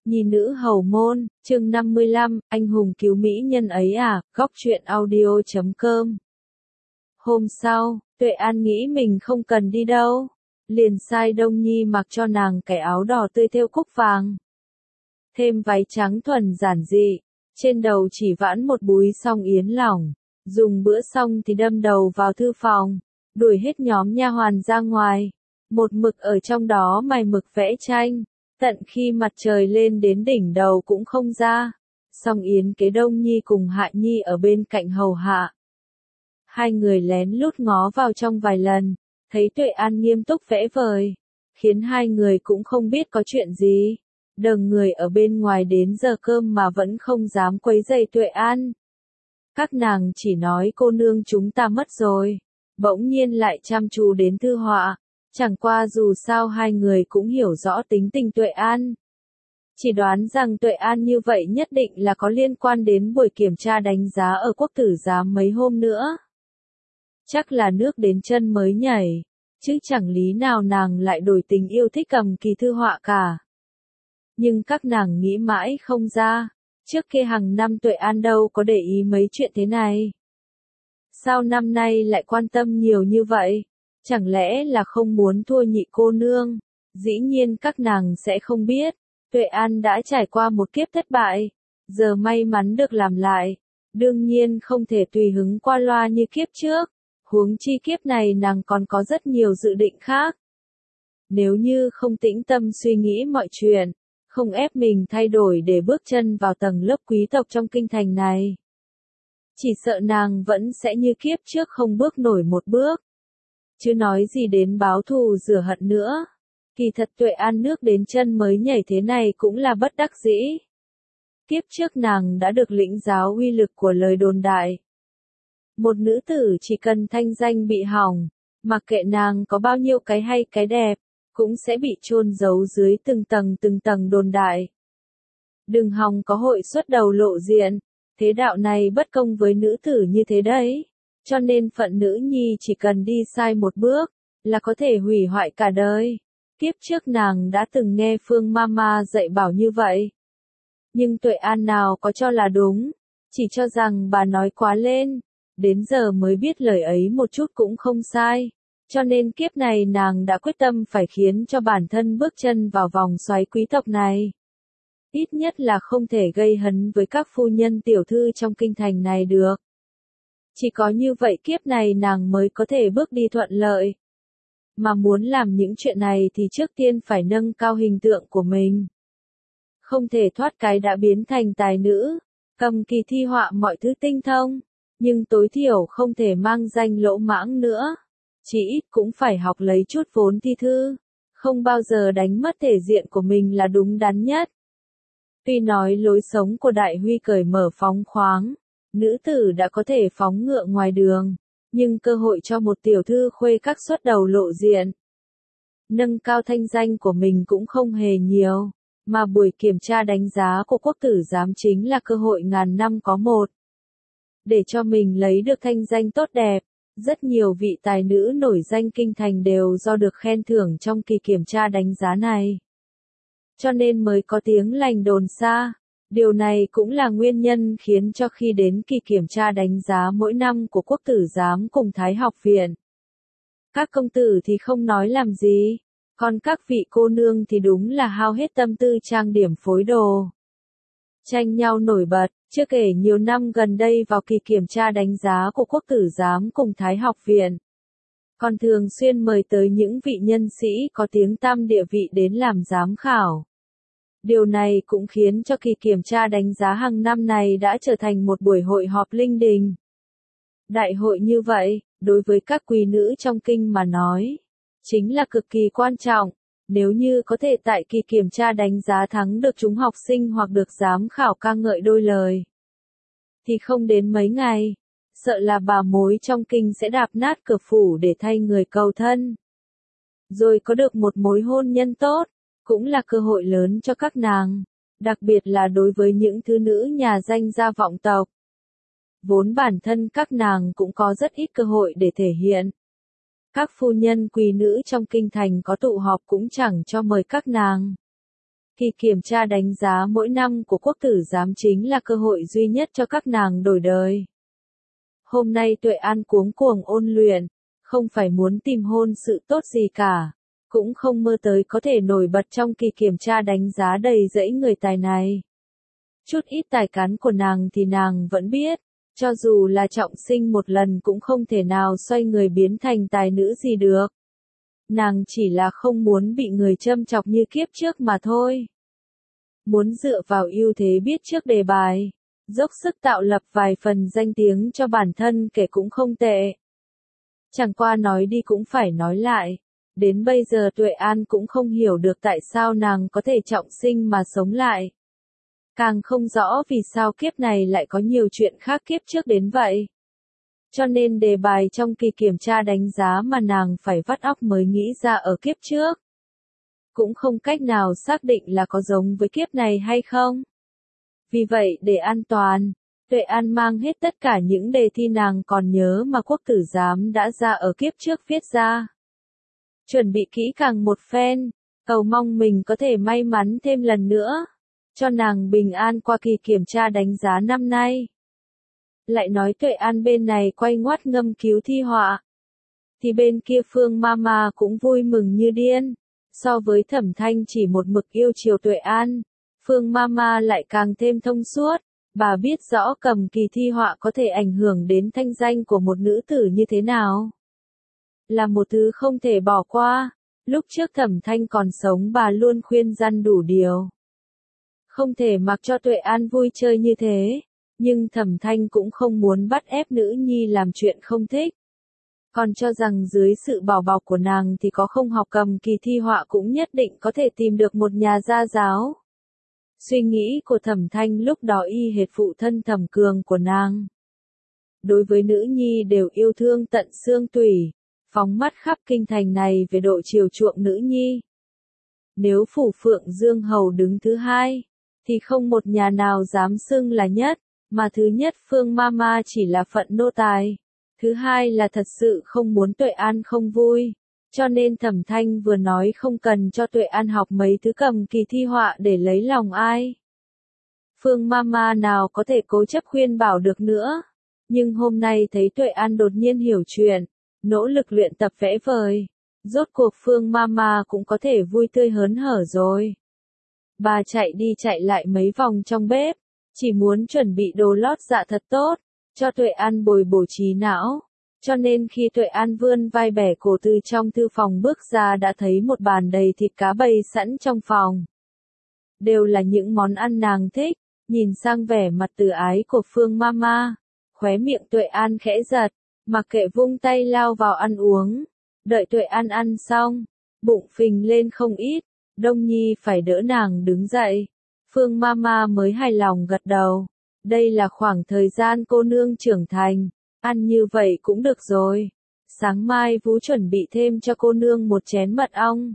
Nhi nữ hầu môn, chương 55, anh hùng cứu mỹ nhân ấy à, góc truyện audio.com. Hôm sau, Tuệ An nghĩ mình không cần đi đâu, liền sai Đông Nhi mặc cho nàng cái áo đỏ tươi thêu cúc vàng. Thêm váy trắng thuần giản dị, trên đầu chỉ vãn một búi song yến lỏng, dùng bữa xong thì đâm đầu vào thư phòng, đuổi hết nhóm nha hoàn ra ngoài, một mực ở trong đó mày mực vẽ tranh. Tận khi mặt trời lên đến đỉnh đầu cũng không ra, song yến kế Đông Nhi cùng Hạ Nhi ở bên cạnh hầu hạ. Hai người lén lút ngó vào trong vài lần, thấy Tuệ An nghiêm túc vẽ vời, khiến hai người cũng không biết có chuyện gì. Đờn người ở bên ngoài đến giờ cơm mà vẫn không dám quấy rầy Tuệ An. Các nàng chỉ nói cô nương chúng ta mất rồi, bỗng nhiên lại chăm chú đến thư họa. Chẳng qua dù sao hai người cũng hiểu rõ tính tình Tuệ An. Chỉ đoán rằng Tuệ An như vậy nhất định là có liên quan đến buổi kiểm tra đánh giá ở quốc tử giám mấy hôm nữa. Chắc là nước đến chân mới nhảy, chứ chẳng lý nào nàng lại đổi tình yêu thích cầm kỳ thư họa cả. Nhưng các nàng nghĩ mãi không ra, trước kia hàng năm Tuệ An đâu có để ý mấy chuyện thế này. Sao năm nay lại quan tâm nhiều như vậy? Chẳng lẽ là không muốn thua nhị cô nương? Dĩ nhiên các nàng sẽ không biết, Tuệ An đã trải qua một kiếp thất bại, giờ may mắn được làm lại, đương nhiên không thể tùy hứng qua loa như kiếp trước, huống chi kiếp này nàng còn có rất nhiều dự định khác. Nếu như không tĩnh tâm suy nghĩ mọi chuyện, không ép mình thay đổi để bước chân vào tầng lớp quý tộc trong kinh thành này, chỉ sợ nàng vẫn sẽ như kiếp trước không bước nổi một bước. Chứ nói gì đến báo thù rửa hận nữa. Kỳ thật Tuệ An nước đến chân mới nhảy thế này cũng là bất đắc dĩ. Kiếp trước nàng đã được lĩnh giáo uy lực của lời đồn đại. Một nữ tử chỉ cần thanh danh bị hỏng, mặc kệ nàng có bao nhiêu cái hay cái đẹp, cũng sẽ bị chôn giấu dưới từng tầng đồn đại. Đừng hòng có hội xuất đầu lộ diện, thế đạo này bất công với nữ tử như thế đấy. Cho nên phận nữ nhi chỉ cần đi sai một bước, là có thể hủy hoại cả đời. Kiếp trước nàng đã từng nghe Phương Mama dạy bảo như vậy. Nhưng Tuệ An nào có cho là đúng, chỉ cho rằng bà nói quá lên, đến giờ mới biết lời ấy một chút cũng không sai. Cho nên kiếp này nàng đã quyết tâm phải khiến cho bản thân bước chân vào vòng xoáy quý tộc này. Ít nhất là không thể gây hấn với các phu nhân tiểu thư trong kinh thành này được. Chỉ có như vậy kiếp này nàng mới có thể bước đi thuận lợi. Mà muốn làm những chuyện này thì trước tiên phải nâng cao hình tượng của mình. Không thể thoát cái đã biến thành tài nữ, cầm kỳ thi họa mọi thứ tinh thông, nhưng tối thiểu không thể mang danh lỗ mãng nữa. Chỉ ít cũng phải học lấy chút vốn thi thư, không bao giờ đánh mất thể diện của mình là đúng đắn nhất. Tuy nói lối sống của Đại Huy cởi mở phóng khoáng, nữ tử đã có thể phóng ngựa ngoài đường, nhưng cơ hội cho một tiểu thư khuê các xuất đầu lộ diện, nâng cao thanh danh của mình cũng không hề nhiều, mà buổi kiểm tra đánh giá của quốc tử giám chính là cơ hội ngàn năm có một. Để cho mình lấy được thanh danh tốt đẹp, rất nhiều vị tài nữ nổi danh kinh thành đều do được khen thưởng trong kỳ kiểm tra đánh giá này. Cho nên mới có tiếng lành đồn xa. Điều này cũng là nguyên nhân khiến cho khi đến kỳ kiểm tra đánh giá mỗi năm của quốc tử giám cùng Thái học viện, các công tử thì không nói làm gì, còn các vị cô nương thì đúng là hao hết tâm tư trang điểm phối đồ. Tranh nhau nổi bật, chưa kể nhiều năm gần đây vào kỳ kiểm tra đánh giá của quốc tử giám cùng Thái học viện, còn thường xuyên mời tới những vị nhân sĩ có tiếng tăm địa vị đến làm giám khảo. Điều này cũng khiến cho kỳ kiểm tra đánh giá hàng năm này đã trở thành một buổi hội họp linh đình. Đại hội như vậy, đối với các quý nữ trong kinh mà nói, chính là cực kỳ quan trọng. Nếu như có thể tại kỳ kiểm tra đánh giá thắng được chúng học sinh hoặc được giám khảo ca ngợi đôi lời, thì không đến mấy ngày, sợ là bà mối trong kinh sẽ đạp nát cửa phủ để thay người cầu thân. Rồi có được một mối hôn nhân tốt, cũng là cơ hội lớn cho các nàng, đặc biệt là đối với những thứ nữ nhà danh gia vọng tộc. Vốn bản thân các nàng cũng có rất ít cơ hội để thể hiện. Các phu nhân quý nữ trong kinh thành có tụ họp cũng chẳng cho mời các nàng. Kỳ kiểm tra đánh giá mỗi năm của quốc tử giám chính là cơ hội duy nhất cho các nàng đổi đời. Hôm nay Tuệ An cuống cuồng ôn luyện, không phải muốn tìm hôn sự tốt gì cả, cũng không mơ tới có thể nổi bật trong kỳ kiểm tra đánh giá đầy dẫy người tài này. Chút ít tài cán của nàng thì nàng vẫn biết, cho dù là trọng sinh một lần cũng không thể nào xoay người biến thành tài nữ gì được. Nàng chỉ là không muốn bị người châm chọc như kiếp trước mà thôi. Muốn dựa vào ưu thế biết trước đề bài, dốc sức tạo lập vài phần danh tiếng cho bản thân kể cũng không tệ. Chẳng qua nói đi cũng phải nói lại, đến bây giờ Tuệ An cũng không hiểu được tại sao nàng có thể trọng sinh mà sống lại. Càng không rõ vì sao kiếp này lại có nhiều chuyện khác kiếp trước đến vậy. Cho nên đề bài trong kỳ kiểm tra đánh giá mà nàng phải vắt óc mới nghĩ ra ở kiếp trước. Cũng không cách nào xác định là có giống với kiếp này hay không. Vì vậy để an toàn, Tuệ An mang hết tất cả những đề thi nàng còn nhớ mà quốc tử giám đã ra ở kiếp trước viết ra. Chuẩn bị kỹ càng một phen, cầu mong mình có thể may mắn thêm lần nữa, cho nàng bình an qua kỳ kiểm tra đánh giá năm nay. Lại nói Tuệ An bên này quay ngoắt ngâm cứu thi họa, thì bên kia Phương Mama cũng vui mừng như điên. So với Thẩm Thanh chỉ một mực yêu chiều Tuệ An, Phương Mama lại càng thêm thông suốt. Bà biết rõ cầm kỳ thi họa có thể ảnh hưởng đến thanh danh của một nữ tử như thế nào. Là một thứ không thể bỏ qua. Lúc trước Thẩm Thanh còn sống bà luôn khuyên răn đủ điều. Không thể mặc cho Tuệ An vui chơi như thế. Nhưng Thẩm Thanh cũng không muốn bắt ép nữ nhi làm chuyện không thích. Còn cho rằng dưới sự bảo bọc của nàng thì có không học cầm kỳ thi họa cũng nhất định có thể tìm được một nhà gia giáo. Suy nghĩ của Thẩm Thanh lúc đó y hệt phụ thân Thẩm Cường của nàng. Đối với nữ nhi đều yêu thương tận xương tủy, phóng mắt khắp kinh thành này về độ chiều chuộng nữ nhi. Nếu phủ Phượng Dương Hầu đứng thứ hai, thì không một nhà nào dám xưng là nhất, mà thứ nhất Phương Mama chỉ là phận nô tài. Thứ hai là thật sự không muốn Tuệ An không vui, cho nên Thẩm Thanh vừa nói không cần cho Tuệ An học mấy thứ cầm kỳ thi họa để lấy lòng ai. Phương Mama nào có thể cố chấp khuyên bảo được nữa, nhưng hôm nay thấy Tuệ An đột nhiên hiểu chuyện, nỗ lực luyện tập vẽ vời, rốt cuộc Phương Mama cũng có thể vui tươi hớn hở rồi. Bà chạy đi chạy lại mấy vòng trong bếp, chỉ muốn chuẩn bị đồ lót dạ thật tốt, cho Tuệ An bồi bổ trí não. Cho nên khi Tuệ An vươn vai bẻ cổ từ trong thư phòng bước ra đã thấy một bàn đầy thịt cá bày sẵn trong phòng. Đều là những món ăn nàng thích, nhìn sang vẻ mặt từ ái của Phương Mama, khóe miệng Tuệ An khẽ giật, mặc kệ vung tay lao vào ăn uống. Đợi Tuệ An ăn xong, bụng phình lên không ít, Đông Nhi phải đỡ nàng đứng dậy. Phương Mama mới hài lòng gật đầu. Đây là khoảng thời gian cô nương trưởng thành, ăn như vậy cũng được rồi. Sáng mai Vũ chuẩn bị thêm cho cô nương một chén mật ong.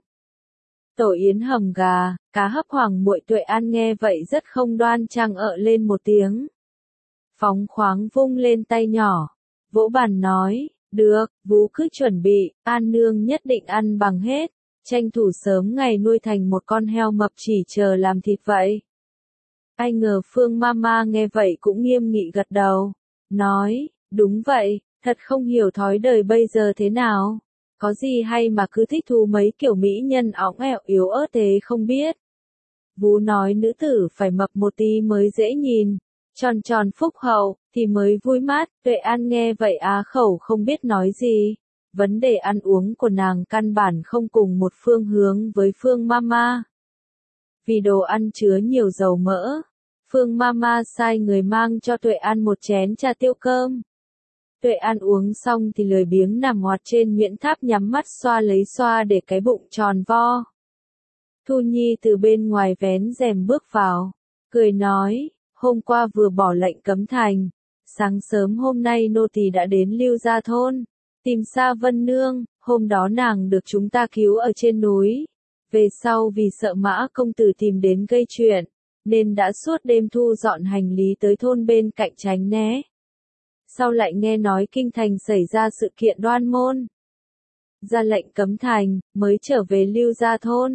Tổ yến hầm gà, cá hấp hoàng muội. Tuệ An nghe vậy rất không đoan trang ợ lên một tiếng. Phóng khoáng vung lên tay nhỏ, vỗ bàn nói, được, Vũ cứ chuẩn bị, An nương nhất định ăn bằng hết, tranh thủ sớm ngày nuôi thành một con heo mập chỉ chờ làm thịt vậy. Ai ngờ Phương Mama nghe vậy cũng nghiêm nghị gật đầu, nói, đúng vậy, thật không hiểu thói đời bây giờ thế nào, có gì hay mà cứ thích thú mấy kiểu mỹ nhân óng ẹo yếu ớt thế không biết. Vú nói nữ tử phải mập một tí mới dễ nhìn, tròn tròn phúc hậu, thì mới vui mắt. Tuệ An nghe vậy á khẩu không biết nói gì, vấn đề ăn uống của nàng căn bản không cùng một phương hướng với Phương Mama. Vì đồ ăn chứa nhiều dầu mỡ, Phương Mama sai người mang cho Tuệ An một chén trà tiêu cơm. Tuệ An uống xong thì lười biếng nằm ngoặt trên nhuyễn tháp nhắm mắt xoa lấy xoa để cái bụng tròn vo. Thu Nhi từ bên ngoài vén rèm bước vào, cười nói, hôm qua vừa bỏ lệnh cấm thành, sáng sớm hôm nay nô tỳ đã đến Lưu Gia thôn, tìm Sa Vân Nương, hôm đó nàng được chúng ta cứu ở trên núi. Về sau vì sợ Mã công tử tìm đến gây chuyện, nên đã suốt đêm thu dọn hành lý tới thôn bên cạnh tránh né. Sau lại nghe nói kinh thành xảy ra sự kiện Đoan Môn, ra lệnh cấm thành, mới trở về Lưu Gia thôn.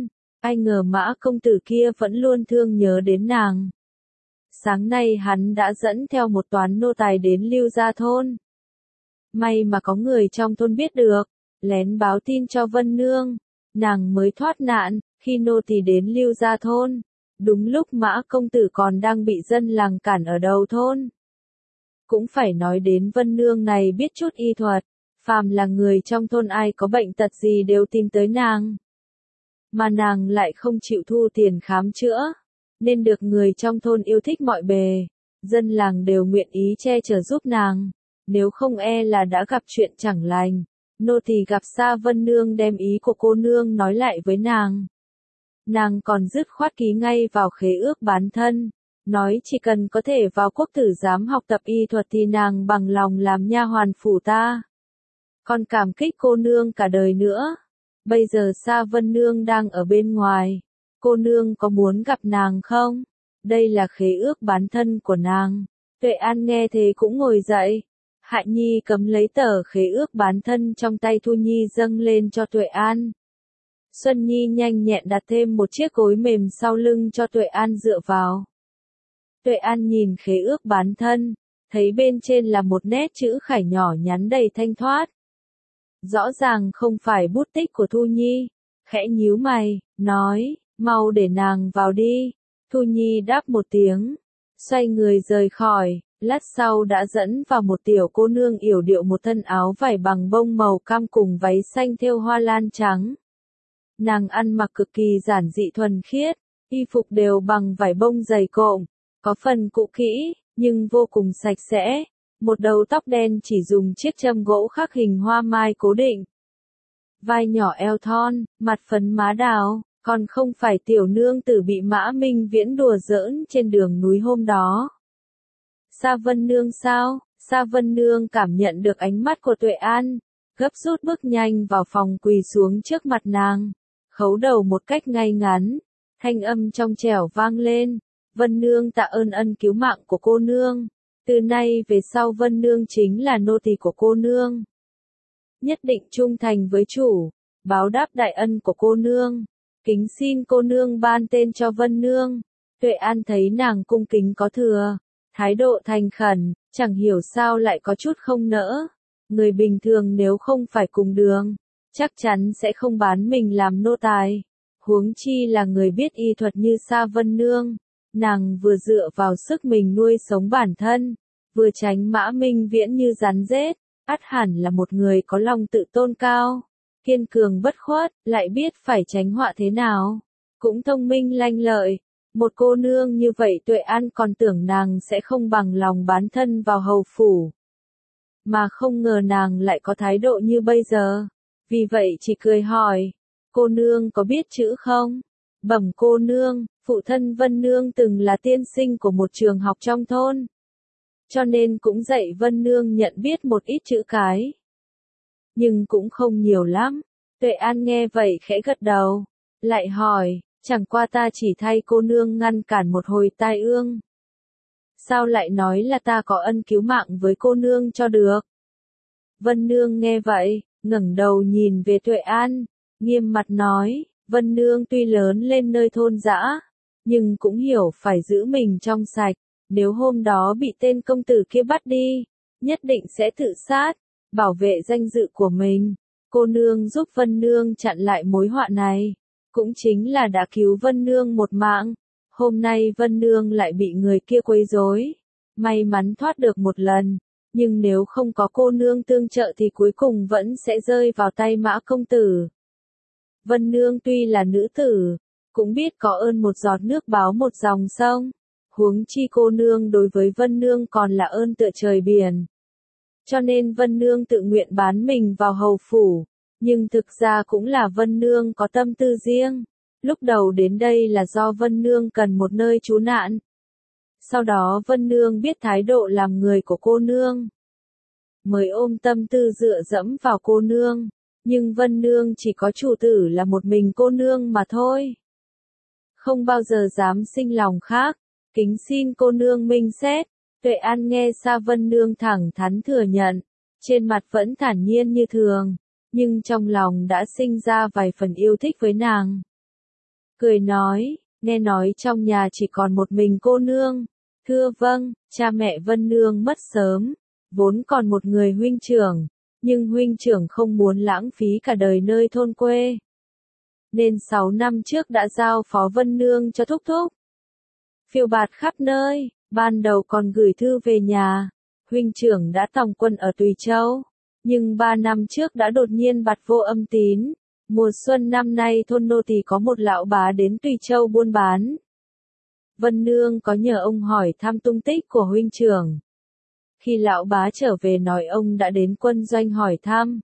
ai ngờ Mã công tử kia vẫn luôn thương nhớ đến nàng. Sáng nay hắn đã dẫn theo một toán nô tài đến Lưu Gia thôn. May mà có người trong thôn biết được, lén báo tin cho Vân Nương, nàng mới thoát nạn. Khi nô tỳ đến Lưu Gia thôn, đúng lúc Mã công tử còn đang bị dân làng cản ở đầu thôn. Cũng phải nói đến Vân Nương này biết chút y thuật, phàm là người trong thôn ai có bệnh tật gì đều tìm tới nàng. Mà nàng lại không chịu thu tiền khám chữa, nên được người trong thôn yêu thích mọi bề, dân làng đều nguyện ý che chở giúp nàng, nếu không e là đã gặp chuyện chẳng lành. Nô tỳ gặp Sa Vân Nương đem ý của cô nương nói lại với nàng. Nàng còn dứt khoát ký ngay vào khế ước bán thân, nói chỉ cần có thể vào quốc tử giám học tập y thuật thì nàng bằng lòng làm nha hoàn phủ ta. Còn cảm kích cô nương cả đời nữa. Bây giờ Sa Vân Nương đang ở bên ngoài, cô nương có muốn gặp nàng không? Đây là khế ước bán thân của nàng. Tuệ An nghe thế cũng ngồi dậy. Hạ Nhi cầm lấy tờ khế ước bán thân trong tay Thu Nhi dâng lên cho Tuệ An. Xuân Nhi nhanh nhẹn đặt thêm một chiếc gối mềm sau lưng cho Tuệ An dựa vào. Tuệ An nhìn khế ước bán thân, thấy bên trên là một nét chữ khải nhỏ nhắn đầy thanh thoát. Rõ ràng không phải bút tích của Thu Nhi, khẽ nhíu mày, nói, mau để nàng vào đi. Thu Nhi đáp một tiếng, xoay người rời khỏi, lát sau đã dẫn vào một tiểu cô nương yểu điệu một thân áo vải bằng bông màu cam cùng váy xanh thêu hoa lan trắng. Nàng ăn mặc cực kỳ giản dị thuần khiết, y phục đều bằng vải bông dày cộm, có phần cũ kỹ, nhưng vô cùng sạch sẽ. Một đầu tóc đen chỉ dùng chiếc châm gỗ khắc hình hoa mai cố định. Vai nhỏ eo thon, mặt phấn má đào, còn không phải tiểu nương tử bị Mã Minh Viễn đùa giỡn trên đường núi hôm đó. Sa Vân Nương sao? Sa Vân Nương cảm nhận được ánh mắt của Tuệ An, gấp rút bước nhanh vào phòng quỳ xuống trước mặt nàng, khấu đầu một cách ngay ngắn, thanh âm trong trẻo vang lên, Vân Nương tạ ơn ân cứu mạng của cô nương. Từ nay về sau Vân Nương chính là nô tỳ của cô nương. Nhất định trung thành với chủ, báo đáp đại ân của cô nương. Kính xin cô nương ban tên cho Vân Nương. Tuệ An thấy nàng cung kính có thừa, thái độ thành khẩn, chẳng hiểu sao lại có chút không nỡ. Người bình thường nếu không phải cùng đường, chắc chắn sẽ không bán mình làm nô tài. Huống chi là người biết y thuật như Sa Vân Nương. Nàng vừa dựa vào sức mình nuôi sống bản thân, vừa tránh Mã Minh Viễn như rắn rết, ắt hẳn là một người có lòng tự tôn cao, kiên cường bất khuất, lại biết phải tránh họa thế nào, cũng thông minh lanh lợi. Một cô nương như vậy Tuệ An còn tưởng nàng sẽ không bằng lòng bán thân vào hầu phủ. Mà không ngờ nàng lại có thái độ như bây giờ, vì vậy chỉ cười hỏi, cô nương có biết chữ không? Bẩm cô nương, phụ thân Vân Nương từng là tiên sinh của một trường học trong thôn, cho nên cũng dạy Vân Nương nhận biết một ít chữ cái. Nhưng cũng không nhiều lắm. Tuệ An nghe vậy khẽ gật đầu, lại hỏi, chẳng qua ta chỉ thay cô nương ngăn cản một hồi tai ương. Sao lại nói là ta có ân cứu mạng với cô nương cho được? Vân Nương nghe vậy, ngẩng đầu nhìn về Tuệ An, nghiêm mặt nói, Vân Nương tuy lớn lên nơi thôn dã, nhưng cũng hiểu phải giữ mình trong sạch, nếu hôm đó bị tên công tử kia bắt đi, nhất định sẽ tự sát, bảo vệ danh dự của mình. Cô nương giúp Vân Nương chặn lại mối họa này, cũng chính là đã cứu Vân Nương một mạng. Hôm nay Vân Nương lại bị người kia quấy rối, may mắn thoát được một lần, nhưng nếu không có cô nương tương trợ thì cuối cùng vẫn sẽ rơi vào tay Mã công tử. Vân Nương tuy là nữ tử, cũng biết có ơn một giọt nước báo một dòng sông, huống chi cô nương đối với Vân Nương còn là ơn tựa trời biển. Cho nên Vân Nương tự nguyện bán mình vào hầu phủ, nhưng thực ra cũng là Vân Nương có tâm tư riêng. Lúc đầu đến đây là do Vân Nương cần một nơi trú nạn. Sau đó Vân Nương biết thái độ làm người của cô nương, mới ôm tâm tư dựa dẫm vào cô nương. Nhưng Vân Nương chỉ có chủ tử là một mình cô nương mà thôi, không bao giờ dám sinh lòng khác, kính xin cô nương minh xét. Tuệ An nghe Sa Vân Nương thẳng thắn thừa nhận, trên mặt vẫn thản nhiên như thường, nhưng trong lòng đã sinh ra vài phần yêu thích với nàng. cười nói, nghe nói trong nhà chỉ còn một mình cô nương. Thưa vâng, cha mẹ Vân Nương mất sớm, vốn còn một người huynh trưởng, nhưng huynh trưởng không muốn lãng phí cả đời nơi thôn quê. Nên 6 năm trước đã giao phó Vân Nương cho thúc thúc. Phiêu bạt khắp nơi, ban đầu còn gửi thư về nhà, huynh trưởng đã tòng quân ở Tùy Châu, nhưng 3 năm trước đã đột nhiên bặt vô âm tín. Mùa xuân năm nay thôn nô tỳ có một lão bá đến Tùy Châu buôn bán. Vân Nương có nhờ ông hỏi thăm tung tích của huynh trưởng. Khi lão bá trở về nói ông đã đến quân doanh hỏi thăm.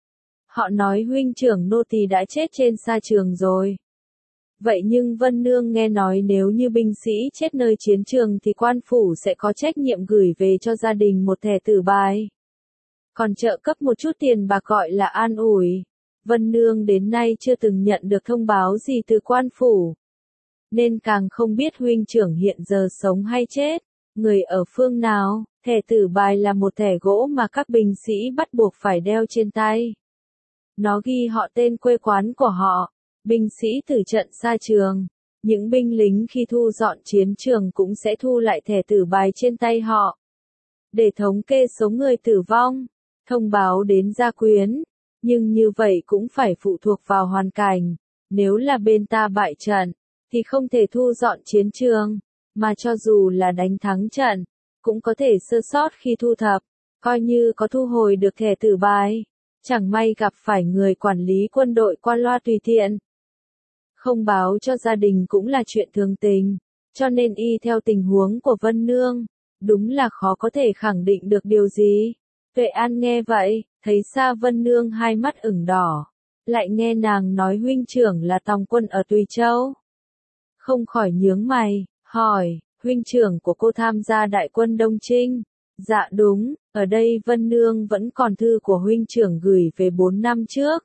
Họ nói huynh trưởng nô tỳ đã chết trên sa trường rồi. Vậy nhưng Vân Nương nghe nói nếu như binh sĩ chết nơi chiến trường thì quan phủ sẽ có trách nhiệm gửi về cho gia đình một thẻ tử bài. Còn trợ cấp một chút tiền bạc gọi là an ủi. Vân Nương đến nay chưa từng nhận được thông báo gì từ quan phủ. Nên càng không biết huynh trưởng hiện giờ sống hay chết, người ở phương nào. Thẻ tử bài là một thẻ gỗ mà các binh sĩ bắt buộc phải đeo trên tay. Nó ghi họ tên quê quán của họ, binh sĩ tử trận xa trường. Những binh lính khi thu dọn chiến trường cũng sẽ thu lại thẻ tử bài trên tay họ. Để thống kê số người tử vong, thông báo đến gia quyến. Nhưng như vậy cũng phải phụ thuộc vào hoàn cảnh. Nếu là bên ta bại trận, thì không thể thu dọn chiến trường. Mà cho dù là đánh thắng trận, cũng có thể sơ sót khi thu thập, coi như có thu hồi được thẻ tử bài. Chẳng may gặp phải người quản lý quân đội qua loa tùy tiện. Không báo cho gia đình cũng là chuyện thường tình, cho nên y theo tình huống của Vân Nương, đúng là khó có thể khẳng định được điều gì. Tuệ An nghe vậy, thấy Sa Vân Nương hai mắt ửng đỏ, lại nghe nàng nói huynh trưởng là tòng quân ở Tùy Châu. Không khỏi nhướng mày, hỏi, huynh trưởng của cô tham gia đại quân Đông Trinh? Dạ đúng, ở đây Vân Nương vẫn còn thư của huynh trưởng gửi về 4 năm trước.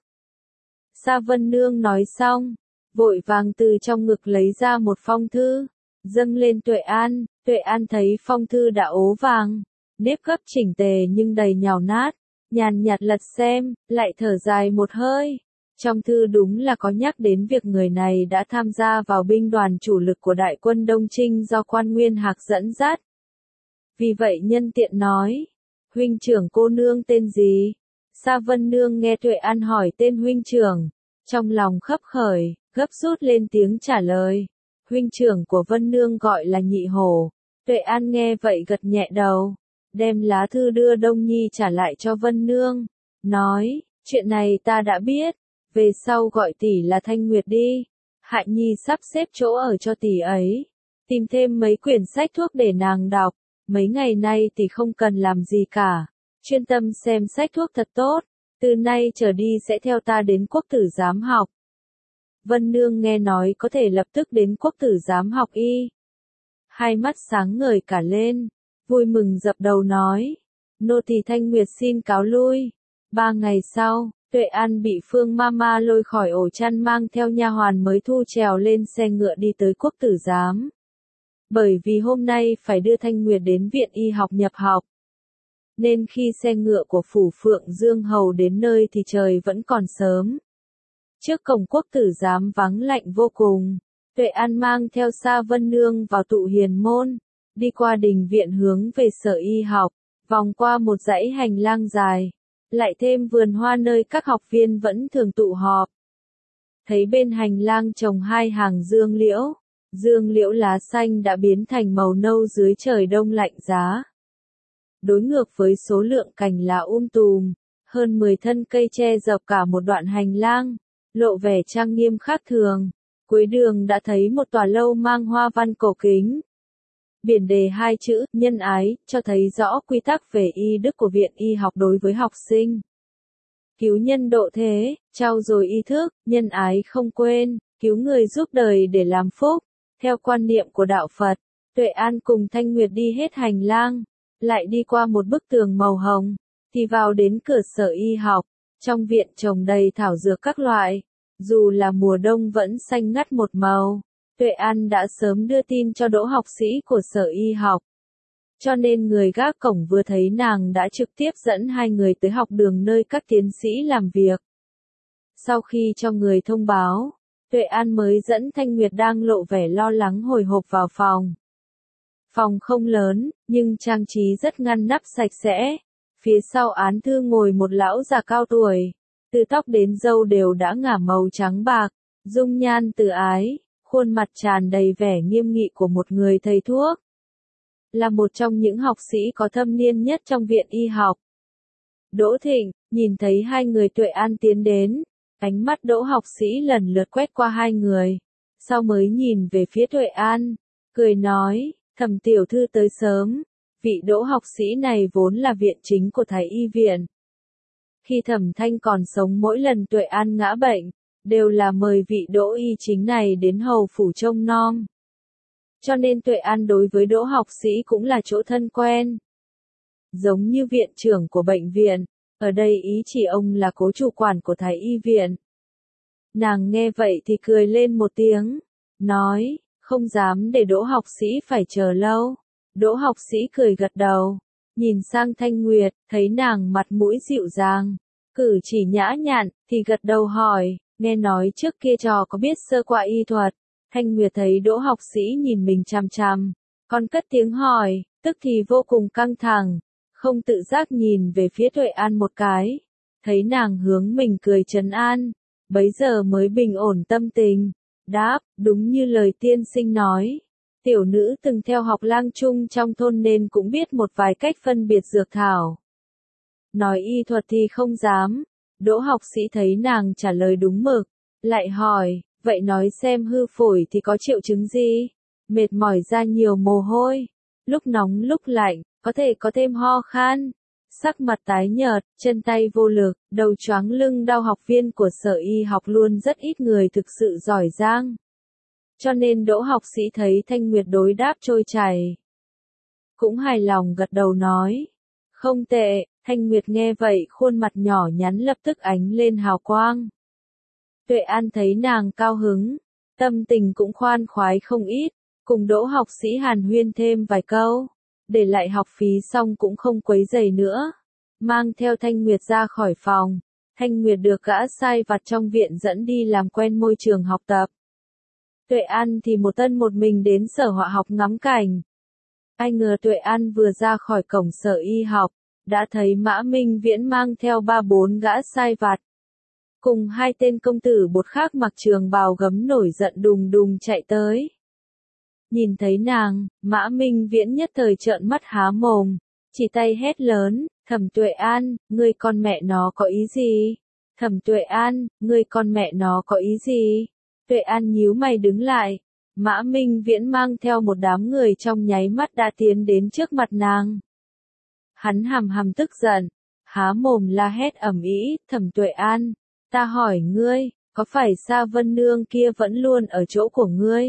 Sa Vân Nương nói xong, vội vàng từ trong ngực lấy ra một phong thư, dâng lên Tuệ An. Tuệ An thấy phong thư đã ố vàng, nếp gấp chỉnh tề nhưng đầy nhàu nát, nhàn nhạt lật xem, lại thở dài một hơi. Trong thư đúng là có nhắc đến việc người này đã tham gia vào binh đoàn chủ lực của đại quân Đông Trinh do Quan Nguyên Hạc dẫn dắt. Vì vậy nhân tiện nói, huynh trưởng cô nương tên gì? Sa Vân Nương nghe Tuệ An hỏi tên huynh trưởng, trong lòng khấp khởi, gấp rút lên tiếng trả lời. Huynh trưởng của Vân Nương gọi là Nhị Hổ. Tuệ An nghe vậy gật nhẹ đầu, đem lá thư đưa Đông Nhi trả lại cho Vân Nương, nói, chuyện này ta đã biết, về sau gọi tỷ là Thanh Nguyệt đi. Hại Nhi sắp xếp chỗ ở cho tỷ ấy, tìm thêm mấy quyển sách thuốc để nàng đọc. Mấy ngày nay tỷ không cần làm gì cả, chuyên tâm xem sách thuốc thật tốt, từ nay trở đi sẽ theo ta đến quốc tử giám học. Vân Nương nghe nói có thể lập tức đến quốc tử giám học y. Hai mắt sáng ngời cả lên, vui mừng dập đầu nói, nô tỳ Thanh Nguyệt xin cáo lui. 3 ngày sau, Tuệ An bị Phương Mama lôi khỏi ổ chăn mang theo nha hoàn mới thu trèo lên xe ngựa đi tới quốc tử giám. Bởi vì hôm nay phải đưa Thanh Nguyệt đến viện y học nhập học. Nên khi xe ngựa của phủ Phượng Dương Hầu đến nơi thì trời vẫn còn sớm. Trước cổng quốc tử giám vắng lạnh vô cùng, Tuệ An mang theo Sa Vân Nương vào tụ hiền môn, đi qua đình viện hướng về sở y học, vòng qua một dãy hành lang dài, lại thêm vườn hoa nơi các học viên vẫn thường tụ họp. Thấy bên hành lang trồng 2 hàng dương liễu lá xanh đã biến thành màu nâu dưới trời đông lạnh giá. Đối ngược với số lượng cành lá tùm, hơn 10 thân cây che dọc cả một đoạn hành lang, lộ vẻ trang nghiêm khác thường. Cuối đường đã thấy một tòa lâu mang hoa văn cổ kính. Biển đề 2 chữ, nhân ái, cho thấy rõ quy tắc về y đức của viện y học đối với học sinh. Cứu nhân độ thế, trau dồi ý thức, nhân ái không quên, cứu người giúp đời để làm phúc. Theo quan niệm của đạo Phật, Tuệ An cùng Thanh Nguyệt đi hết hành lang, lại đi qua một bức tường màu hồng, thì vào đến cửa sở y học. Trong viện trồng đầy thảo dược các loại, dù là mùa đông vẫn xanh ngắt một màu. Tuệ An đã sớm đưa tin cho đỗ học sĩ của sở y học. Cho nên người gác cổng vừa thấy nàng đã trực tiếp dẫn 2 người tới học đường nơi các tiến sĩ làm việc. Sau khi cho người thông báo, Tuệ An mới dẫn Thanh Nguyệt đang lộ vẻ lo lắng hồi hộp vào phòng. Phòng không lớn, nhưng trang trí rất ngăn nắp sạch sẽ. Phía sau án thư ngồi một lão già cao tuổi, từ tóc đến râu đều đã ngả màu trắng bạc, dung nhan từ ái, khuôn mặt tràn đầy vẻ nghiêm nghị của một người thầy thuốc. Là một trong những học sĩ có thâm niên nhất trong viện y học. Đỗ Thịnh, nhìn thấy hai người Tuệ An tiến đến, ánh mắt Đỗ học sĩ lần lượt quét qua hai người, sau mới nhìn về phía Tuệ An, cười nói, Thẩm tiểu thư tới sớm, vị Đỗ học sĩ này vốn là viện chính của Thái y viện. Khi Thẩm Thanh còn sống mỗi lần Tuệ An ngã bệnh, đều là mời vị Đỗ y chính này đến hầu phủ trông nom. Cho nên Tuệ An đối với Đỗ học sĩ cũng là chỗ thân quen. Giống như viện trưởng của bệnh viện, ở đây ý chỉ ông là cố chủ quản của Thái y viện. Nàng nghe vậy thì cười lên một tiếng, nói, không dám để Đỗ học sĩ phải chờ lâu. Đỗ học sĩ cười gật đầu, nhìn sang Thanh Nguyệt, thấy nàng mặt mũi dịu dàng, cử chỉ nhã nhặn, thì gật đầu hỏi, nghe nói trước kia trò có biết sơ qua y thuật. Thanh Nguyệt thấy Đỗ học sĩ nhìn mình chằm chằm, còn cất tiếng hỏi, tức thì vô cùng căng thẳng, không tự giác nhìn về phía Tuệ An một cái, thấy nàng hướng mình cười trấn an, bấy giờ mới bình ổn tâm tình, đáp, đúng như lời tiên sinh nói, tiểu nữ từng theo học lang trung trong thôn nên cũng biết một vài cách phân biệt dược thảo. Nói y thuật thì không dám, Đỗ học sĩ thấy nàng trả lời đúng mực, lại hỏi, vậy nói xem hư phổi thì có triệu chứng gì? Mệt mỏi ra nhiều mồ hôi, lúc nóng lúc lạnh, có thể có thêm ho khan, sắc mặt tái nhợt, chân tay vô lực, đầu choáng lưng đau. Học viên của sở y học luôn rất ít người thực sự giỏi giang. Cho nên Đỗ học sĩ thấy Thanh Nguyệt đối đáp trôi chảy, cũng hài lòng gật đầu nói, không tệ. Thanh Nguyệt nghe vậy khuôn mặt nhỏ nhắn lập tức ánh lên hào quang. Tuệ An thấy nàng cao hứng, tâm tình cũng khoan khoái không ít, cùng Đỗ học sĩ hàn huyên thêm vài câu, để lại học phí xong cũng không quấy rầy nữa, mang theo Thanh Nguyệt ra khỏi phòng. Thanh Nguyệt được gã sai vặt trong viện dẫn đi làm quen môi trường học tập. Tuệ An thì một thân một mình đến sở họa học ngắm cảnh. Ai ngờ Tuệ An vừa ra khỏi cổng sở y học, đã thấy Mã Minh Viễn mang theo 3-4 gã sai vặt, cùng hai tên công tử bột khác mặc trường bào gấm nổi giận đùng đùng chạy tới. Nhìn thấy nàng, Mã Minh Viễn nhất thời trợn mắt há mồm, chỉ tay hét lớn, Thẩm Tuệ An, ngươi con mẹ nó có ý gì? Thẩm Tuệ An, ngươi con mẹ nó có ý gì? Tuệ An nhíu mày đứng lại, Mã Minh Viễn mang theo một đám người trong nháy mắt đã tiến đến trước mặt nàng. Hắn hầm hầm tức giận, há mồm la hét ầm ĩ, Thẩm Tuệ An, ta hỏi ngươi, có phải Sa Vân Nương kia vẫn luôn ở chỗ của ngươi?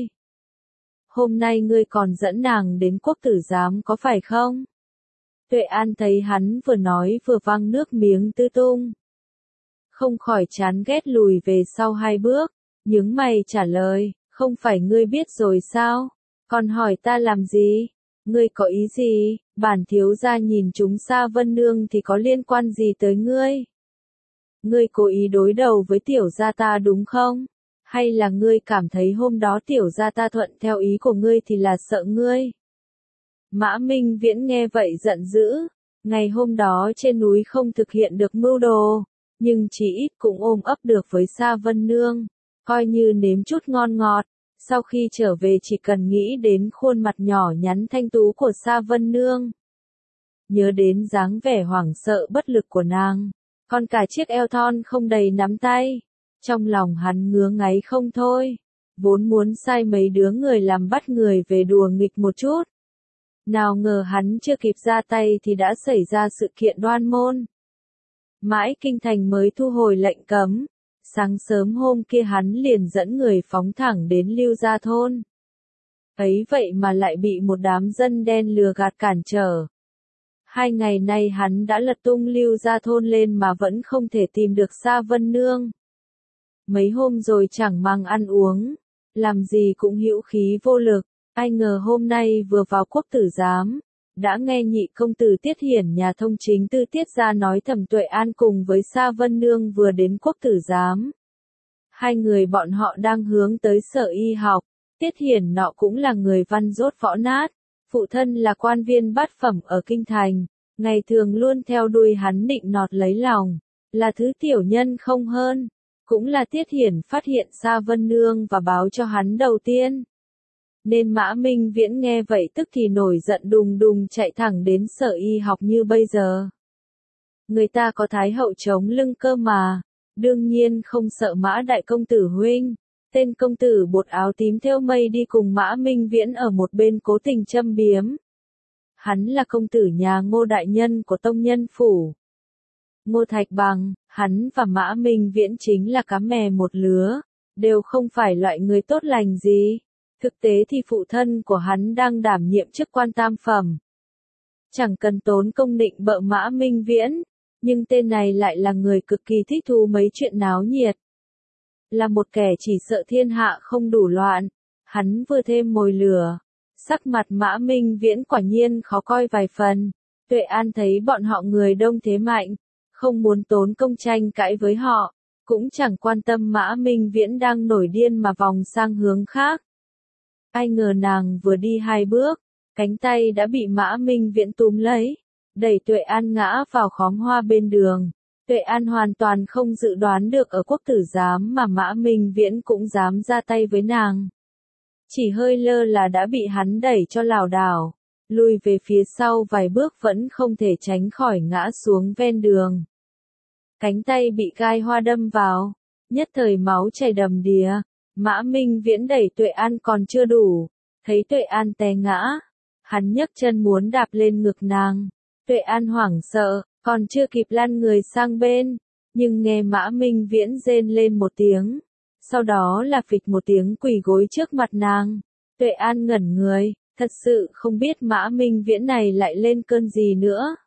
Hôm nay ngươi còn dẫn nàng đến quốc tử giám có phải không? Tuệ An thấy hắn vừa nói vừa văng nước miếng tứ tung, không khỏi chán ghét lùi về sau 2 bước, nhướng mày trả lời, không phải ngươi biết rồi sao? Còn hỏi ta làm gì? Ngươi có ý gì? Bản thiếu gia nhìn chúng Sa Vân Nương thì có liên quan gì tới ngươi? Ngươi cố ý đối đầu với tiểu gia ta đúng không? Hay là ngươi cảm thấy hôm đó tiểu gia ta thuận theo ý của ngươi thì là sợ ngươi? Mã Minh Viễn nghe vậy giận dữ, ngày hôm đó trên núi không thực hiện được mưu đồ, nhưng chỉ ít cũng ôm ấp được với Sa Vân Nương, coi như nếm chút ngon ngọt. Sau khi trở về chỉ cần nghĩ đến khuôn mặt nhỏ nhắn thanh tú của Sa Vân Nương, nhớ đến dáng vẻ hoảng sợ bất lực của nàng, còn cả chiếc eo thon không đầy nắm tay, trong lòng hắn ngứa ngáy không thôi, vốn muốn sai mấy đứa người làm bắt người về đùa nghịch một chút. Nào ngờ hắn chưa kịp ra tay thì đã xảy ra sự kiện đoan môn. Mãi kinh thành mới thu hồi lệnh cấm. Sáng sớm hôm kia hắn liền dẫn người phóng thẳng đến Lưu Gia thôn. Ấy vậy mà lại bị một đám dân đen lừa gạt cản trở. 2 ngày nay hắn đã lật tung Lưu Gia thôn lên mà vẫn không thể tìm được Sa Vân Nương. Mấy hôm rồi chẳng mang ăn uống, làm gì cũng hữu khí vô lực, ai ngờ hôm nay vừa vào quốc tử giám, đã nghe nhị công tử Tiết Hiển nhà thông chính tư Tiết ra nói Thẩm Tuệ An cùng với Sa Vân Nương vừa đến quốc tử giám. Hai người bọn họ đang hướng tới sở y học. Tiết Hiển nọ cũng là người văn dốt võ nát. Phụ thân là quan viên bát phẩm ở Kinh Thành. Ngày thường luôn theo đuôi hắn nịnh nọt lấy lòng. Là thứ tiểu nhân không hơn. Cũng là Tiết Hiển phát hiện Sa Vân Nương và báo cho hắn đầu tiên. Nên Mã Minh Viễn nghe vậy tức thì nổi giận đùng đùng chạy thẳng đến sở y học như bây giờ. Người ta có Thái hậu chống lưng cơ mà. Đương nhiên không sợ Mã đại công tử huynh. Tên công tử bột áo tím thêu mây đi cùng Mã Minh Viễn ở một bên cố tình châm biếm. Hắn là công tử nhà Ngô đại nhân của tông nhân phủ. Ngô Thạch Bằng, hắn và Mã Minh Viễn chính là cá mè một lứa, đều không phải loại người tốt lành gì. Thực tế thì phụ thân của hắn đang đảm nhiệm chức quan tam phẩm. Chẳng cần tốn công nịnh bợ Mã Minh Viễn, nhưng tên này lại là người cực kỳ thích thú mấy chuyện náo nhiệt. Là một kẻ chỉ sợ thiên hạ không đủ loạn, hắn vừa thêm mồi lửa. Sắc mặt Mã Minh Viễn quả nhiên khó coi vài phần. Tuệ An thấy bọn họ người đông thế mạnh, không muốn tốn công tranh cãi với họ, cũng chẳng quan tâm Mã Minh Viễn đang nổi điên mà vòng sang hướng khác. Ai ngờ nàng vừa đi 2 bước, cánh tay đã bị Mã Minh Viễn túm lấy, đẩy Tuệ An ngã vào khóm hoa bên đường. Tuệ An hoàn toàn không dự đoán được ở quốc tử giám mà Mã Minh Viễn cũng dám ra tay với nàng. Chỉ hơi lơ là đã bị hắn đẩy cho lảo đảo, lùi về phía sau vài bước vẫn không thể tránh khỏi ngã xuống ven đường. Cánh tay bị gai hoa đâm vào, nhất thời máu chảy đầm đìa. Mã Minh Viễn đẩy Tuệ An còn chưa đủ, thấy Tuệ An té ngã, hắn nhấc chân muốn đạp lên ngực nàng. Tuệ An hoảng sợ, còn chưa kịp lăn người sang bên, nhưng nghe Mã Minh Viễn rên lên một tiếng, sau đó là phịch một tiếng quỳ gối trước mặt nàng. Tuệ An ngẩn người, thật sự không biết Mã Minh Viễn này lại lên cơn gì nữa.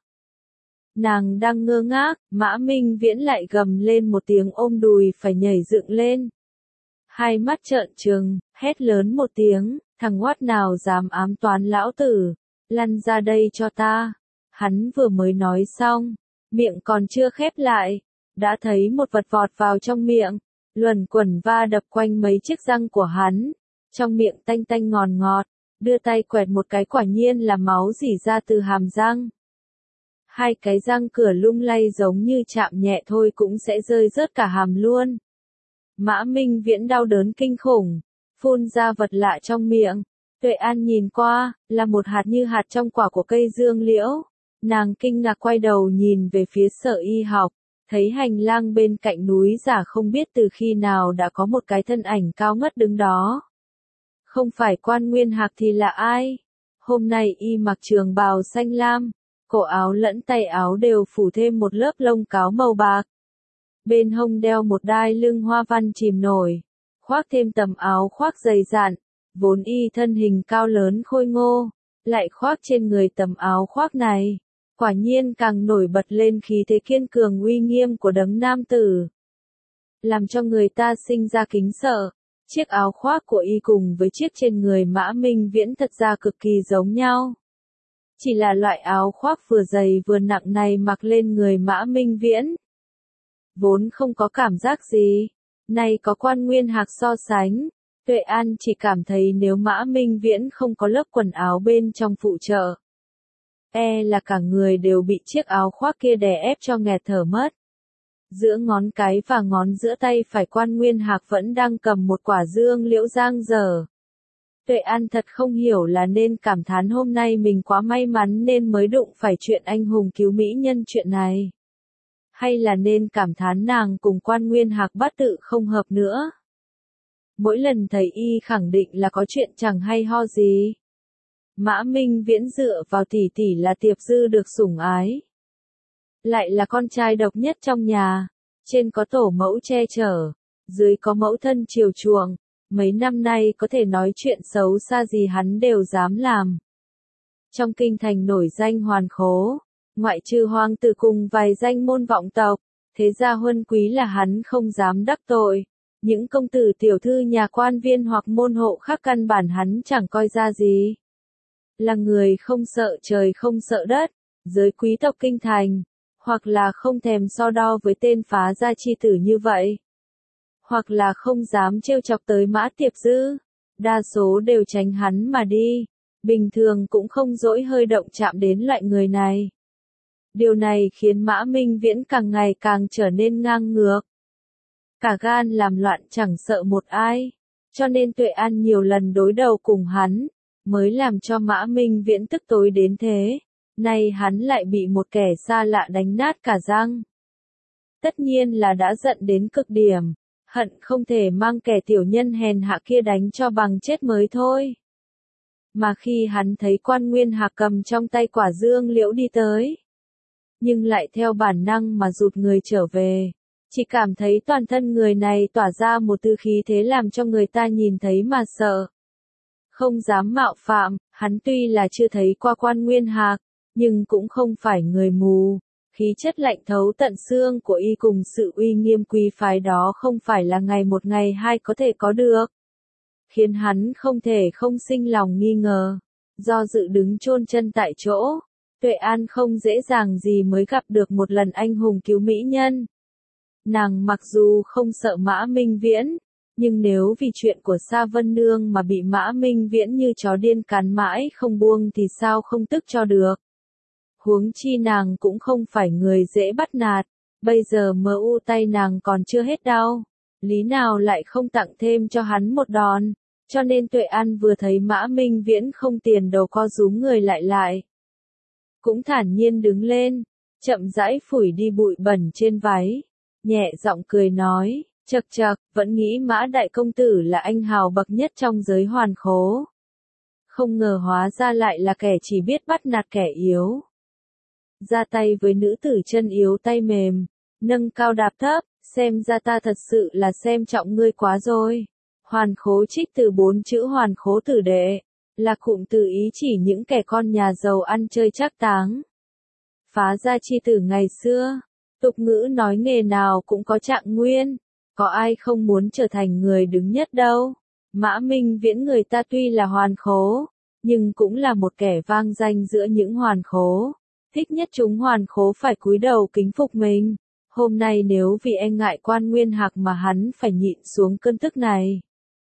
Nàng đang ngơ ngác, Mã Minh Viễn lại gầm lên một tiếng ôm đùi phải nhảy dựng lên. Hai mắt trợn trừng, hét lớn một tiếng, thằng oát nào dám ám toán lão tử, lăn ra đây cho ta. Hắn vừa mới nói xong, miệng còn chưa khép lại, đã thấy một vật vọt vào trong miệng, luẩn quẩn va đập quanh mấy chiếc răng của hắn, trong miệng tanh tanh ngọt ngọt, đưa tay quẹt một cái quả nhiên là máu rỉ ra từ hàm răng. Hai cái răng cửa lung lay giống như chạm nhẹ thôi cũng sẽ rơi rớt cả hàm luôn. Mã Minh Viễn đau đớn kinh khủng, phun ra vật lạ trong miệng. Tuệ An nhìn qua, là một hạt như hạt trong quả của cây dương liễu. Nàng kinh ngạc quay đầu nhìn về phía sở y học, thấy hành lang bên cạnh núi giả không biết từ khi nào đã có một cái thân ảnh cao ngất đứng đó. Không phải Quan Nguyên Hạc thì là ai? Hôm nay y mặc trường bào xanh lam, cổ áo lẫn tay áo đều phủ thêm một lớp lông cáo màu bạc. Bên hông đeo một đai lưng hoa văn chìm nổi, khoác thêm tầm áo khoác dày dặn, vốn y thân hình cao lớn khôi ngô, lại khoác trên người tầm áo khoác này, quả nhiên càng nổi bật lên khí thế kiên cường uy nghiêm của đấng nam tử. Làm cho người ta sinh ra kính sợ, chiếc áo khoác của y cùng với chiếc trên người Mã Minh Viễn thật ra cực kỳ giống nhau. Chỉ là loại áo khoác vừa dày vừa nặng này mặc lên người Mã Minh Viễn, vốn không có cảm giác gì, nay có Quan Nguyên Hạc so sánh, Tuệ An chỉ cảm thấy nếu Mã Minh Viễn không có lớp quần áo bên trong phụ trợ, là cả người đều bị chiếc áo khoác kia đè ép cho nghẹt thở mất. Giữa ngón cái và ngón giữa tay phải Quan Nguyên Hạc vẫn đang cầm một quả dương liễu giang dở. Tuệ An thật không hiểu là nên cảm thán hôm nay mình quá may mắn nên mới đụng phải chuyện anh hùng cứu mỹ nhân chuyện này, hay là nên cảm thán nàng cùng Quan Nguyên Hạc bát tự không hợp nữa. Mỗi lần thấy y khẳng định là có chuyện chẳng hay ho gì. Mã Minh Viễn dựa vào tỷ tỷ là Tiệp Dư được sủng ái, lại là con trai độc nhất trong nhà, trên có tổ mẫu che chở, dưới có mẫu thân chiều chuộng, mấy năm nay có thể nói chuyện xấu xa gì hắn đều dám làm. Trong kinh thành nổi danh hoàn khố, ngoại trừ hoàng tử cùng vài danh môn vọng tộc, thế gia huân quý là hắn không dám đắc tội. Những công tử tiểu thư nhà quan viên hoặc môn hộ khác căn bản hắn chẳng coi ra gì. Là người không sợ trời không sợ đất, giới quý tộc kinh thành, hoặc là không thèm so đo với tên phá gia chi tử như vậy. hoặc là không dám trêu chọc tới Mã Tiệp Dư. Đa số đều tránh hắn mà đi, bình thường cũng không dỗi hơi động chạm đến loại người này. Điều này khiến Mã Minh Viễn càng ngày càng trở nên ngang ngược. Cả gan làm loạn chẳng sợ một ai, cho nên Tuệ An nhiều lần đối đầu cùng hắn, mới làm cho Mã Minh Viễn tức tối đến thế. Nay hắn lại bị một kẻ xa lạ đánh nát cả răng. Tất nhiên là đã giận đến cực điểm, hận không thể mang kẻ tiểu nhân hèn hạ kia đánh cho bằng chết mới thôi. Mà khi hắn thấy Quan Nguyên Hạc cầm trong tay quả dương liễu đi tới, nhưng lại theo bản năng mà rụt người trở về, chỉ cảm thấy toàn thân người này tỏa ra một tư khí thế làm cho người ta nhìn thấy mà sợ. Không dám mạo phạm, hắn tuy là chưa thấy qua Quan Nguyên Hạc, nhưng cũng không phải người mù. Khí chất lạnh thấu tận xương của y cùng sự uy nghiêm quý phái đó không phải là ngày một ngày hai có thể có được. Khiến hắn không thể không sinh lòng nghi ngờ. Do dự đứng chôn chân tại chỗ, Tuệ An không dễ dàng gì mới gặp được một lần anh hùng cứu mỹ nhân. Nàng mặc dù không sợ Mã Minh Viễn, nhưng nếu vì chuyện của Sa Vân Nương mà bị Mã Minh Viễn như chó điên cắn mãi không buông thì sao không tức cho được. Huống chi nàng cũng không phải người dễ bắt nạt, bây giờ MU tay nàng còn chưa hết đau, lý nào lại không tặng thêm cho hắn một đòn, cho nên Tuệ An vừa thấy Mã Minh Viễn không tiền đầu co rúm người lại. Cũng thản nhiên đứng lên, chậm rãi phủi đi bụi bẩn trên váy, nhẹ giọng cười nói, chậc chậc, vẫn nghĩ Mã đại công tử là anh hào bậc nhất trong giới hoàn khố. Không ngờ hóa ra lại là kẻ chỉ biết bắt nạt kẻ yếu. Ra tay với nữ tử chân yếu tay mềm, nâng cao đạp thấp, xem ra ta thật sự là xem trọng ngươi quá rồi. Hoàn khố trích từ 4 chữ hoàn khố tử đệ, là cụm từ ý chỉ những kẻ con nhà giàu ăn chơi trác táng. Phá gia chi tử ngày xưa, tục ngữ nói nghề nào cũng có trạng nguyên, có ai không muốn trở thành người đứng nhất đâu. Mã Minh Viễn người ta tuy là hoàn khố, nhưng cũng là một kẻ vang danh giữa những hoàn khố. Thích nhất chúng hoàn khố phải cúi đầu kính phục mình. Hôm nay nếu vì e ngại Quan Nguyên Hạc mà hắn phải nhịn xuống cơn tức này.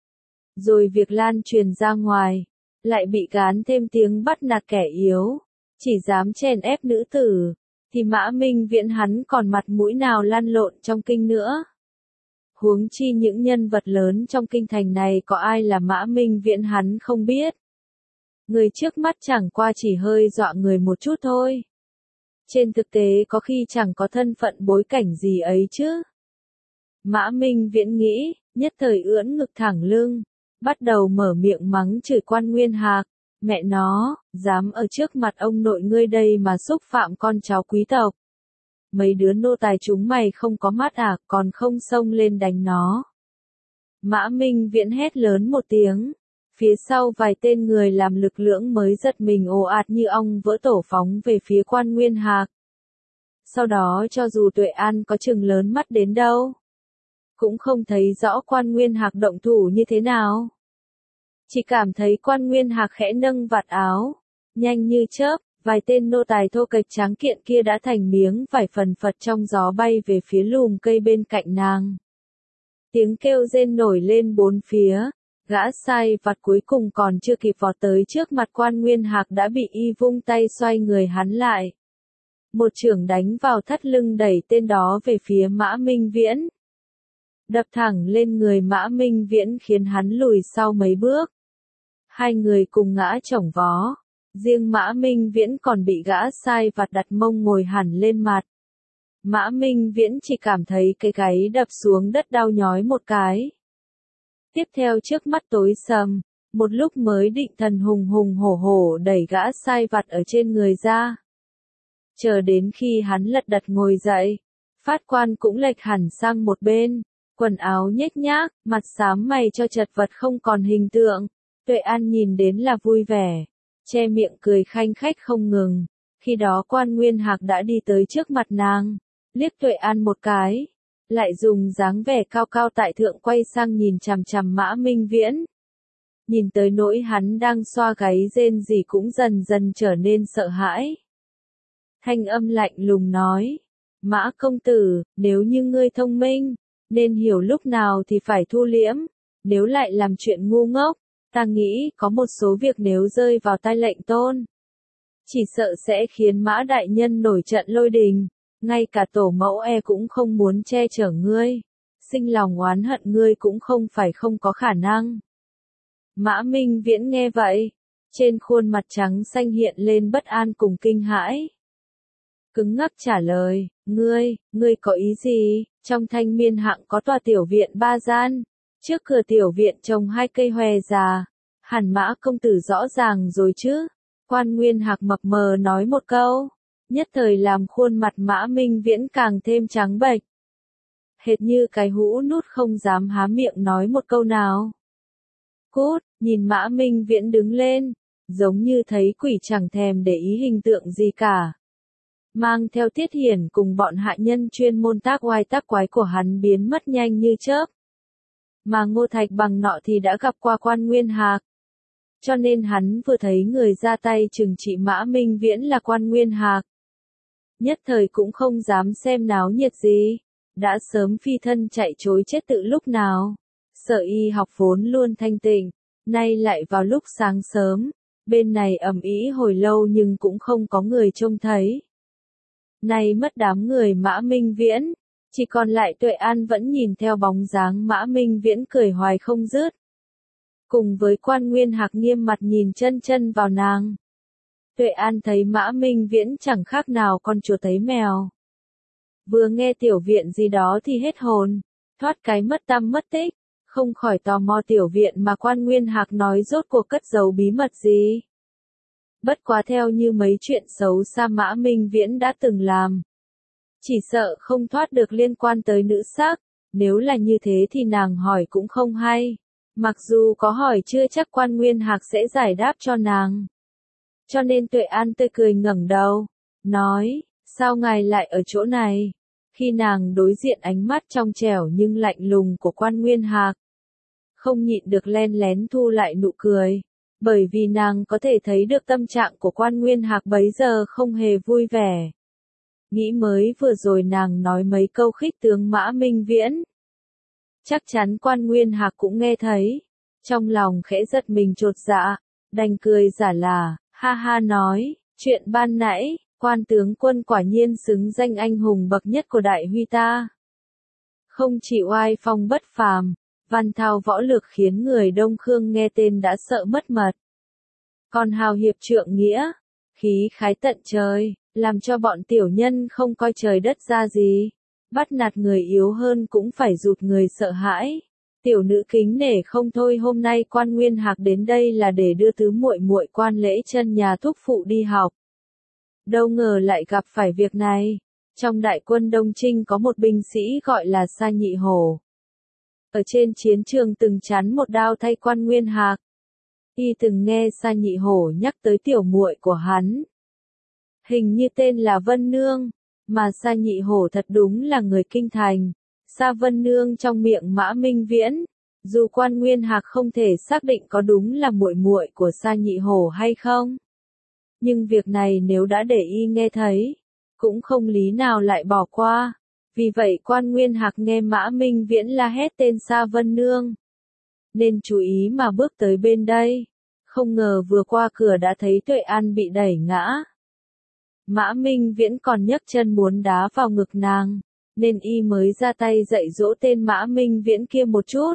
Rồi việc lan truyền ra ngoài, lại bị gán thêm tiếng bắt nạt kẻ yếu, chỉ dám chèn ép nữ tử, thì Mã Minh Viễn hắn còn mặt mũi nào lăn lộn trong kinh nữa. Huống chi những nhân vật lớn trong kinh thành này có ai là Mã Minh Viễn hắn không biết. Người trước mắt chẳng qua chỉ hơi dọa người một chút thôi. Trên thực tế có khi chẳng có thân phận bối cảnh gì ấy chứ. Mã Minh Viễn nghĩ, nhất thời ưỡn ngực thẳng lưng, bắt đầu mở miệng mắng chửi Quan Nguyên Hạc. Mẹ nó, dám ở trước mặt ông nội ngươi đây mà xúc phạm con cháu quý tộc. Mấy đứa nô tài chúng mày không có mắt à, còn không xông lên đánh nó. Mã Minh Viễn hét lớn một tiếng. Phía sau vài tên người làm lực lưỡng mới giật mình ồ ạt như ong vỡ tổ phóng về phía Quan Nguyên Hạc. Sau đó cho dù Tuệ An có chừng lớn mắt đến đâu, cũng không thấy rõ Quan Nguyên Hạc động thủ như thế nào. Chỉ cảm thấy Quan Nguyên Hạc khẽ nâng vạt áo, nhanh như chớp, vài tên nô tài thô kệch tráng kiện kia đã thành miếng vải phần phật trong gió bay về phía lùm cây bên cạnh nàng. Tiếng kêu rên nổi lên bốn phía. Gã sai vặt cuối cùng còn chưa kịp vọt tới trước mặt Quan Nguyên Hạc đã bị y vung tay xoay người hắn lại. Một chưởng đánh vào thắt lưng đẩy tên đó về phía Mã Minh Viễn. Đập thẳng lên người Mã Minh Viễn khiến hắn lùi sau mấy bước. Hai người cùng ngã chổng vó. Riêng Mã Minh Viễn còn bị gã sai vặt đặt mông ngồi hẳn lên mặt. Mã Minh Viễn chỉ cảm thấy cái gáy đập xuống đất đau nhói một cái. Tiếp theo trước mắt tối sầm, một lúc mới định thần hùng hùng hổ hổ đẩy gã sai vặt ở trên người ra. Chờ đến khi hắn lật đật ngồi dậy, Phát Quan cũng lệch hẳn sang một bên, quần áo nhếch nhác, mặt xám mày cho chật vật không còn hình tượng. Tuệ An nhìn đến là vui vẻ, che miệng cười khanh khách không ngừng. Khi đó Quan Nguyên Hạc đã đi tới trước mặt nàng, liếc Tuệ An một cái. Lại dùng dáng vẻ cao cao tại thượng quay sang nhìn chằm chằm Mã Minh Viễn. Nhìn tới nỗi hắn đang xoa gáy rên rỉ cũng dần dần trở nên sợ hãi. Thanh âm lạnh lùng nói, Mã công tử, nếu như ngươi thông minh, nên hiểu lúc nào thì phải thu liễm, nếu lại làm chuyện ngu ngốc, ta nghĩ có một số việc nếu rơi vào tay lệnh tôn, chỉ sợ sẽ khiến Mã đại nhân nổi trận lôi đình, ngay cả tổ mẫu cũng không muốn che chở ngươi, sinh lòng oán hận ngươi cũng không phải không có khả năng. Mã Minh Viễn nghe vậy, trên khuôn mặt trắng xanh hiện lên bất an cùng kinh hãi. Cứng ngắc trả lời, ngươi có ý gì? Trong Thanh Miên hạng có tòa tiểu viện 3 gian, trước cửa tiểu viện trồng 2 cây hòe già, hẳn Mã công tử rõ ràng rồi chứ? Quan Nguyên Hạc mập mờ nói một câu, nhất thời làm khuôn mặt Mã Minh Viễn càng thêm trắng bệch. Hệt như cái hũ nút không dám há miệng nói một câu nào. Cút, nhìn Mã Minh Viễn đứng lên, giống như thấy quỷ chẳng thèm để ý hình tượng gì cả. Mang theo Tiết Hiển cùng bọn hạ nhân chuyên môn tác oai tác quái của hắn biến mất nhanh như chớp. Mà Ngô Thạch Bằng nọ thì đã gặp qua Quan Nguyên Hạc. Cho nên hắn vừa thấy người ra tay trừng trị Mã Minh Viễn là Quan Nguyên Hạc. Nhất thời cũng không dám xem náo nhiệt gì, đã sớm phi thân chạy trối chết tự lúc nào. Sở y học vốn luôn thanh tịnh, nay lại vào lúc sáng sớm, bên này ầm ĩ hồi lâu nhưng cũng không có người trông thấy. Nay mất đám người Mã Minh Viễn, chỉ còn lại Tuệ An vẫn nhìn theo bóng dáng Mã Minh Viễn cười hoài không dứt. Cùng với Quan Nguyên Hạc nghiêm mặt nhìn chân chân vào nàng. Tuệ An thấy Mã Minh Viễn chẳng khác nào con chó thấy mèo. Vừa nghe tiểu viện gì đó thì hết hồn, thoát cái mất tăm mất tích, không khỏi tò mò tiểu viện mà Quan Nguyên Hạc nói rốt cuộc cất giấu bí mật gì. Bất quá theo như mấy chuyện xấu xa Mã Minh Viễn đã từng làm, chỉ sợ không thoát được liên quan tới nữ sắc, nếu là như thế thì nàng hỏi cũng không hay. Mặc dù có hỏi chưa chắc Quan Nguyên Hạc sẽ giải đáp cho nàng. Cho nên Tuệ An tươi cười ngẩng đầu, nói, sao ngài lại ở chỗ này? Khi nàng đối diện ánh mắt trong trẻo nhưng lạnh lùng của Quan Nguyên Hạc, không nhịn được len lén thu lại nụ cười, bởi vì nàng có thể thấy được tâm trạng của Quan Nguyên Hạc bấy giờ không hề vui vẻ. Nghĩ mới vừa rồi nàng nói mấy câu khích tướng Mã Minh Viễn. Chắc chắn Quan Nguyên Hạc cũng nghe thấy, trong lòng khẽ giật mình chột dạ, đành cười giả là, ha ha nói, chuyện ban nãy, Quan tướng quân quả nhiên xứng danh anh hùng bậc nhất của Đại Huy ta. Không chỉ oai phong bất phàm, văn thao võ lược khiến người Đông Khương nghe tên đã sợ mất mật. Còn hào hiệp trượng nghĩa, khí khái tận trời, làm cho bọn tiểu nhân không coi trời đất ra gì. Bắt nạt người yếu hơn cũng phải rụt người sợ hãi. Tiểu nữ kính nể không thôi, hôm nay Quan Nguyên Hạc đến đây là để đưa tứ muội muội Quan Lễ Chân nhà thúc phụ đi học. Đâu ngờ lại gặp phải việc này. Trong đại quân Đông Trinh có một binh sĩ gọi là Sa Nhị Hổ. Ở trên chiến trường từng chắn một đao thay Quan Nguyên Hạc. Y từng nghe Sa Nhị Hổ nhắc tới tiểu muội của hắn. Hình như tên là Vân Nương. Mà Sa Nhị Hổ thật đúng là người kinh thành. Sa Vân Nương trong miệng Mã Minh Viễn, dù Quan Nguyên Hạc không thể xác định có đúng là muội muội của Sa Nhị Hổ hay không. Nhưng việc này nếu đã để y nghe thấy, cũng không lý nào lại bỏ qua. Vì vậy Quan Nguyên Hạc nghe Mã Minh Viễn la hét tên Sa Vân Nương, nên chú ý mà bước tới bên đây. Không ngờ vừa qua cửa đã thấy Tuệ An bị đẩy ngã. Mã Minh Viễn còn nhấc chân muốn đá vào ngực nàng, nên y mới ra tay dạy dỗ tên Mã Minh Viễn kia một chút.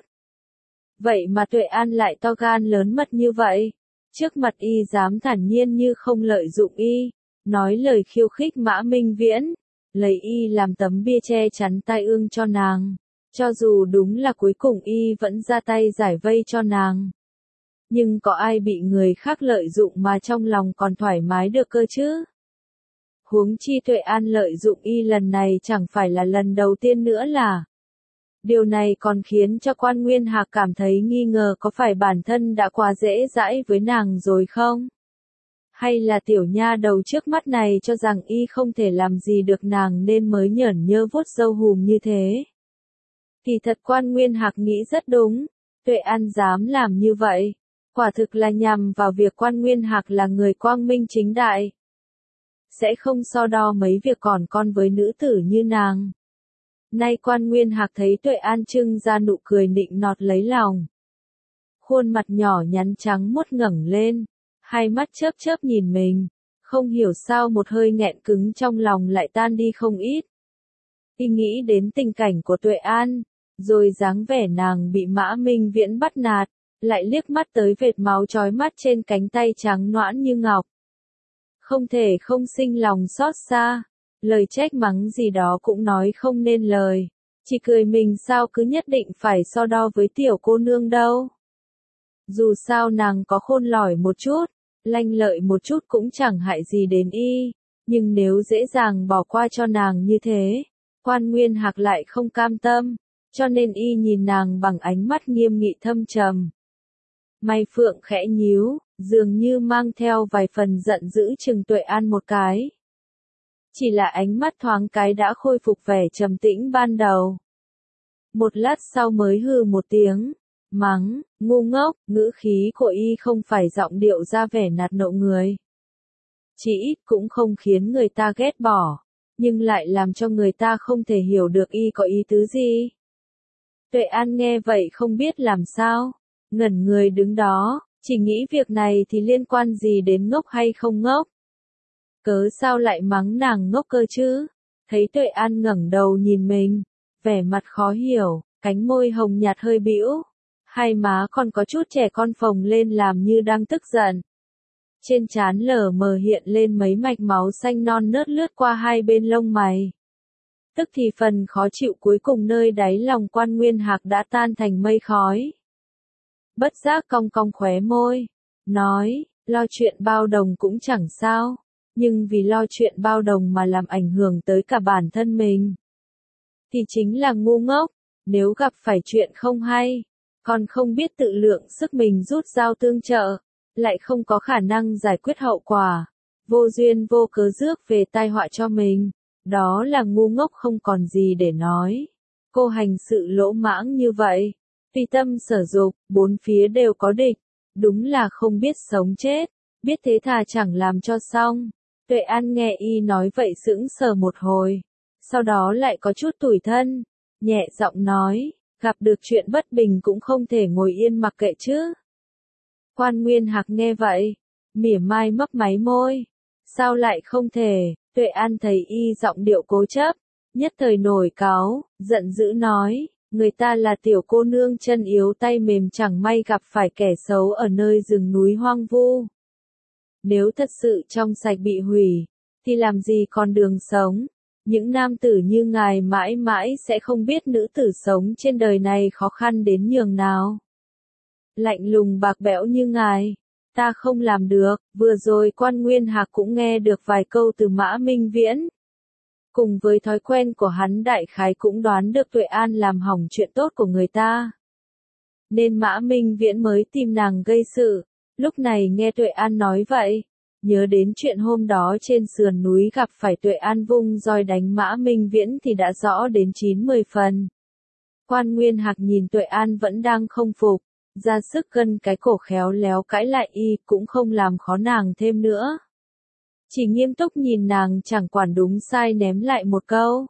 Vậy mà Tuệ An lại to gan lớn mật như vậy, trước mặt y dám thản nhiên như không lợi dụng y, nói lời khiêu khích Mã Minh Viễn, lấy y làm tấm bia che chắn tai ương cho nàng. Cho dù đúng là cuối cùng y vẫn ra tay giải vây cho nàng, nhưng có ai bị người khác lợi dụng mà trong lòng còn thoải mái được cơ chứ? Huống chi Tuệ An lợi dụng y lần này chẳng phải là lần đầu tiên nữa là. Điều này còn khiến cho Quan Nguyên Hạc cảm thấy nghi ngờ có phải bản thân đã quá dễ dãi với nàng rồi không? Hay là tiểu nha đầu trước mắt này cho rằng y không thể làm gì được nàng nên mới nhởn nhơ vuốt râu hùm như thế? Thì thật Quan Nguyên Hạc nghĩ rất đúng, Tuệ An dám làm như vậy, quả thực là nhằm vào việc Quan Nguyên Hạc là người quang minh chính đại. Sẽ không so đo mấy việc còn con với nữ tử như nàng. Nay Quan Nguyên Hạc thấy Tuệ An trưng ra nụ cười nịnh nọt lấy lòng. Khuôn mặt nhỏ nhắn trắng muốt ngẩng lên, hai mắt chớp chớp nhìn mình, không hiểu sao một hơi nghẹn cứng trong lòng lại tan đi không ít. Y nghĩ đến tình cảnh của Tuệ An, rồi dáng vẻ nàng bị Mã Minh Viễn bắt nạt, lại liếc mắt tới vệt máu chói mắt trên cánh tay trắng nõn như ngọc. Không thể không sinh lòng xót xa, lời trách mắng gì đó cũng nói không nên lời, chỉ cười mình sao cứ nhất định phải so đo với tiểu cô nương đâu. Dù sao nàng có khôn lỏi một chút, lanh lợi một chút cũng chẳng hại gì đến y, nhưng nếu dễ dàng bỏ qua cho nàng như thế, Quan Nguyên Hạc lại không cam tâm, cho nên y nhìn nàng bằng ánh mắt nghiêm nghị thâm trầm. Mày phượng khẽ nhíu, dường như mang theo vài phần giận dữ chừng Tuệ An một cái. Chỉ là ánh mắt thoáng cái đã khôi phục vẻ trầm tĩnh ban đầu. Một lát sau mới hừ một tiếng, mắng, ngu ngốc, ngữ khí của y không phải giọng điệu ra vẻ nạt nộ người. Chỉ ít cũng không khiến người ta ghét bỏ, nhưng lại làm cho người ta không thể hiểu được y có ý tứ gì. Tuệ An nghe vậy không biết làm sao, ngẩn người đứng đó, chỉ nghĩ việc này thì liên quan gì đến ngốc hay không ngốc. Cớ sao lại mắng nàng ngốc cơ chứ? Thấy Tuệ An ngẩng đầu nhìn mình, vẻ mặt khó hiểu, cánh môi hồng nhạt hơi bĩu, hai má còn có chút trẻ con phồng lên làm như đang tức giận. Trên trán lờ mờ hiện lên mấy mạch máu xanh non nớt lướt qua hai bên lông mày. Tức thì phần khó chịu cuối cùng nơi đáy lòng Quan Nguyên Hạc đã tan thành mây khói. Bất giác cong cong khóe môi, nói, lo chuyện bao đồng cũng chẳng sao, nhưng vì lo chuyện bao đồng mà làm ảnh hưởng tới cả bản thân mình, thì chính là ngu ngốc. Nếu gặp phải chuyện không hay, còn không biết tự lượng sức mình rút dao tương trợ, lại không có khả năng giải quyết hậu quả, vô duyên vô cớ rước về tai họa cho mình, đó là ngu ngốc không còn gì để nói. Cô hành sự lỗ mãng như vậy, tùy tâm sở dục, bốn phía đều có địch, đúng là không biết sống chết, biết thế thà chẳng làm cho xong. Tuệ An nghe y nói vậy sững sờ một hồi, sau đó lại có chút tủi thân, nhẹ giọng nói, gặp được chuyện bất bình cũng không thể ngồi yên mặc kệ chứ. Quan Nguyên Hạc nghe vậy, mỉa mai mấp máy môi, sao lại không thể? Tuệ An thấy y giọng điệu cố chấp, nhất thời nổi cáu, giận dữ nói, người ta là tiểu cô nương chân yếu tay mềm chẳng may gặp phải kẻ xấu ở nơi rừng núi hoang vu. Nếu thật sự trong sạch bị hủy, thì làm gì còn đường sống? Những nam tử như ngài mãi mãi sẽ không biết nữ tử sống trên đời này khó khăn đến nhường nào. Lạnh lùng bạc bẽo như ngài, ta không làm được. Vừa rồi Quan Nguyên Hạc cũng nghe được vài câu từ Mã Minh Viễn. Cùng với thói quen của hắn đại khái cũng đoán được Tuệ An làm hỏng chuyện tốt của người ta. Nên Mã Minh Viễn mới tìm nàng gây sự. Lúc này nghe Tuệ An nói vậy, nhớ đến chuyện hôm đó trên sườn núi gặp phải Tuệ An vung roi đánh Mã Minh Viễn thì đã rõ đến 9-10 phần. Quan Nguyên Hạc nhìn Tuệ An vẫn đang không phục, ra sức gân cái cổ khéo léo cãi lại y cũng không làm khó nàng thêm nữa. Chỉ nghiêm túc nhìn nàng chẳng quản đúng sai ném lại một câu.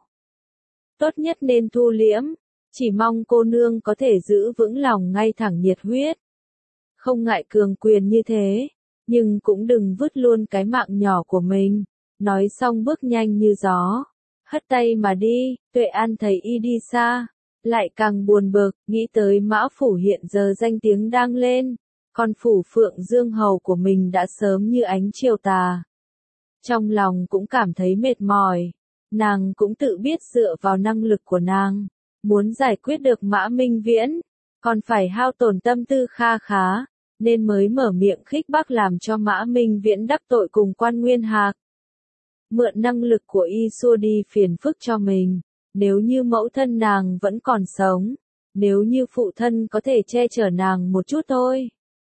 Tốt nhất nên thu liễm, chỉ mong cô nương có thể giữ vững lòng ngay thẳng nhiệt huyết. Không ngại cường quyền như thế, nhưng cũng đừng vứt luôn cái mạng nhỏ của mình. Nói xong bước nhanh như gió, hất tay mà đi. Tuệ An thấy y đi xa, lại càng buồn bực, nghĩ tới Mã Phủ hiện giờ danh tiếng đang lên, còn Phủ Phượng Dương Hầu của mình đã sớm như ánh chiều tà. Trong lòng cũng cảm thấy mệt mỏi, nàng cũng tự biết dựa vào năng lực của nàng, muốn giải quyết được Mã Minh Viễn, còn phải hao tổn tâm tư kha khá, nên mới mở miệng khích bác làm cho Mã Minh Viễn đắc tội cùng Quan Nguyên Hạc. Mượn năng lực của y xua đi phiền phức cho mình, nếu như mẫu thân nàng vẫn còn sống, nếu như phụ thân có thể che chở nàng một chút thôi,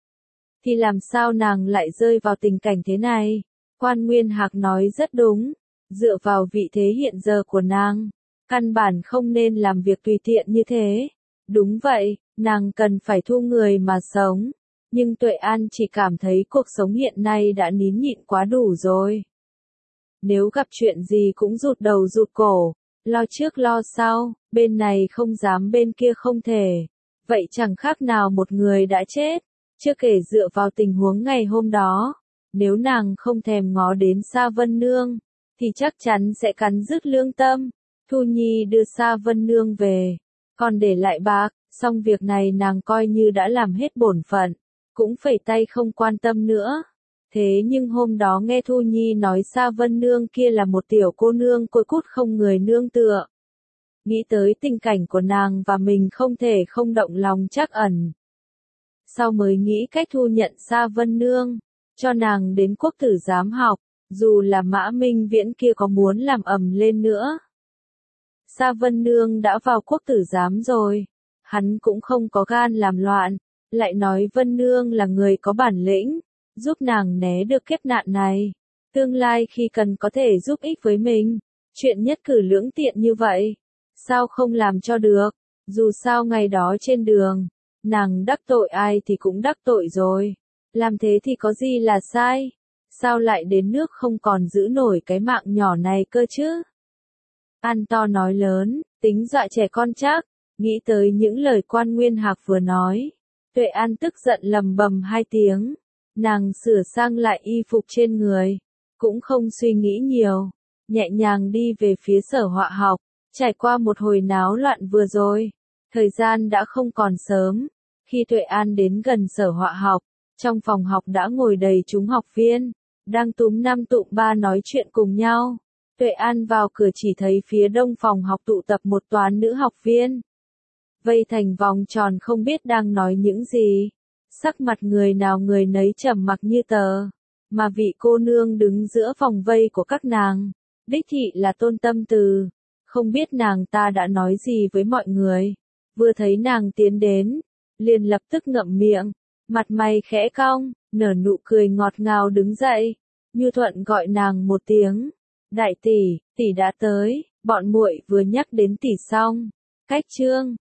thì làm sao nàng lại rơi vào tình cảnh thế này? Quan Nguyên Hạc nói rất đúng, dựa vào vị thế hiện giờ của nàng, căn bản không nên làm việc tùy tiện như thế. Đúng vậy, nàng cần phải thu người mà sống, nhưng Tuệ An chỉ cảm thấy cuộc sống hiện nay đã nín nhịn quá đủ rồi. Nếu gặp chuyện gì cũng rụt đầu rụt cổ, Lo trước lo sau, bên này không dám bên kia không thể. Vậy chẳng khác nào một người đã chết. Chưa kể dựa vào tình huống ngày hôm đó, nếu nàng không thèm ngó đến Sa Vân Nương, thì chắc chắn sẽ cắn rứt lương tâm. Thu Nhi đưa Sa Vân Nương về, còn để lại bạc, xong việc này nàng coi như đã làm hết bổn phận, cũng phẩy tay không quan tâm nữa. Thế nhưng hôm đó nghe Thu Nhi nói Sa Vân Nương kia là một tiểu cô nương côi cút không người nương tựa. Nghĩ tới tình cảnh của nàng và mình không thể không động lòng trắc ẩn. Sau mới nghĩ cách thu nhận Sa Vân Nương, cho nàng đến quốc tử giám học, dù là Mã Minh Viễn kia có muốn làm ầm lên nữa. Sa Vân Nương đã vào quốc tử giám rồi, hắn cũng không có gan làm loạn, lại nói Vân Nương là người có bản lĩnh, giúp nàng né được kiếp nạn này. Tương lai khi cần có thể giúp ích với mình, chuyện nhất cử lưỡng tiện như vậy, sao không làm cho được, dù sao ngày đó trên đường, nàng đắc tội ai thì cũng đắc tội rồi, làm thế thì có gì là sai, sao lại đến nước không còn giữ nổi cái mạng nhỏ này cơ chứ. Ăn to nói lớn, tính dọa trẻ con chắc, nghĩ tới những lời Quan Nguyên Hạc vừa nói, Tuệ An tức giận lầm bầm hai tiếng, nàng sửa sang lại y phục trên người, cũng không suy nghĩ nhiều, nhẹ nhàng đi về phía sở họa học, trải qua một hồi náo loạn vừa rồi, thời gian đã không còn sớm, khi Tuệ An đến gần sở họa học, trong phòng học đã ngồi đầy chúng học viên, đang túm năm tụm ba nói chuyện cùng nhau. Tuệ An vào cửa chỉ thấy phía đông phòng học tụ tập một toán nữ học viên. Vây thành vòng tròn không biết đang nói những gì. Sắc mặt người nào người nấy trầm mặc như tờ. Mà vị cô nương đứng giữa vòng vây của các nàng, đích thị là Tôn Tâm Từ. Không biết nàng ta đã nói gì với mọi người. Vừa thấy nàng tiến đến, liền lập tức ngậm miệng, mặt mày khẽ cong, nở nụ cười ngọt ngào đứng dậy. Như Thuận gọi nàng một tiếng. Đại tỷ, tỷ đã tới, bọn muội vừa nhắc đến tỷ xong. Cách chương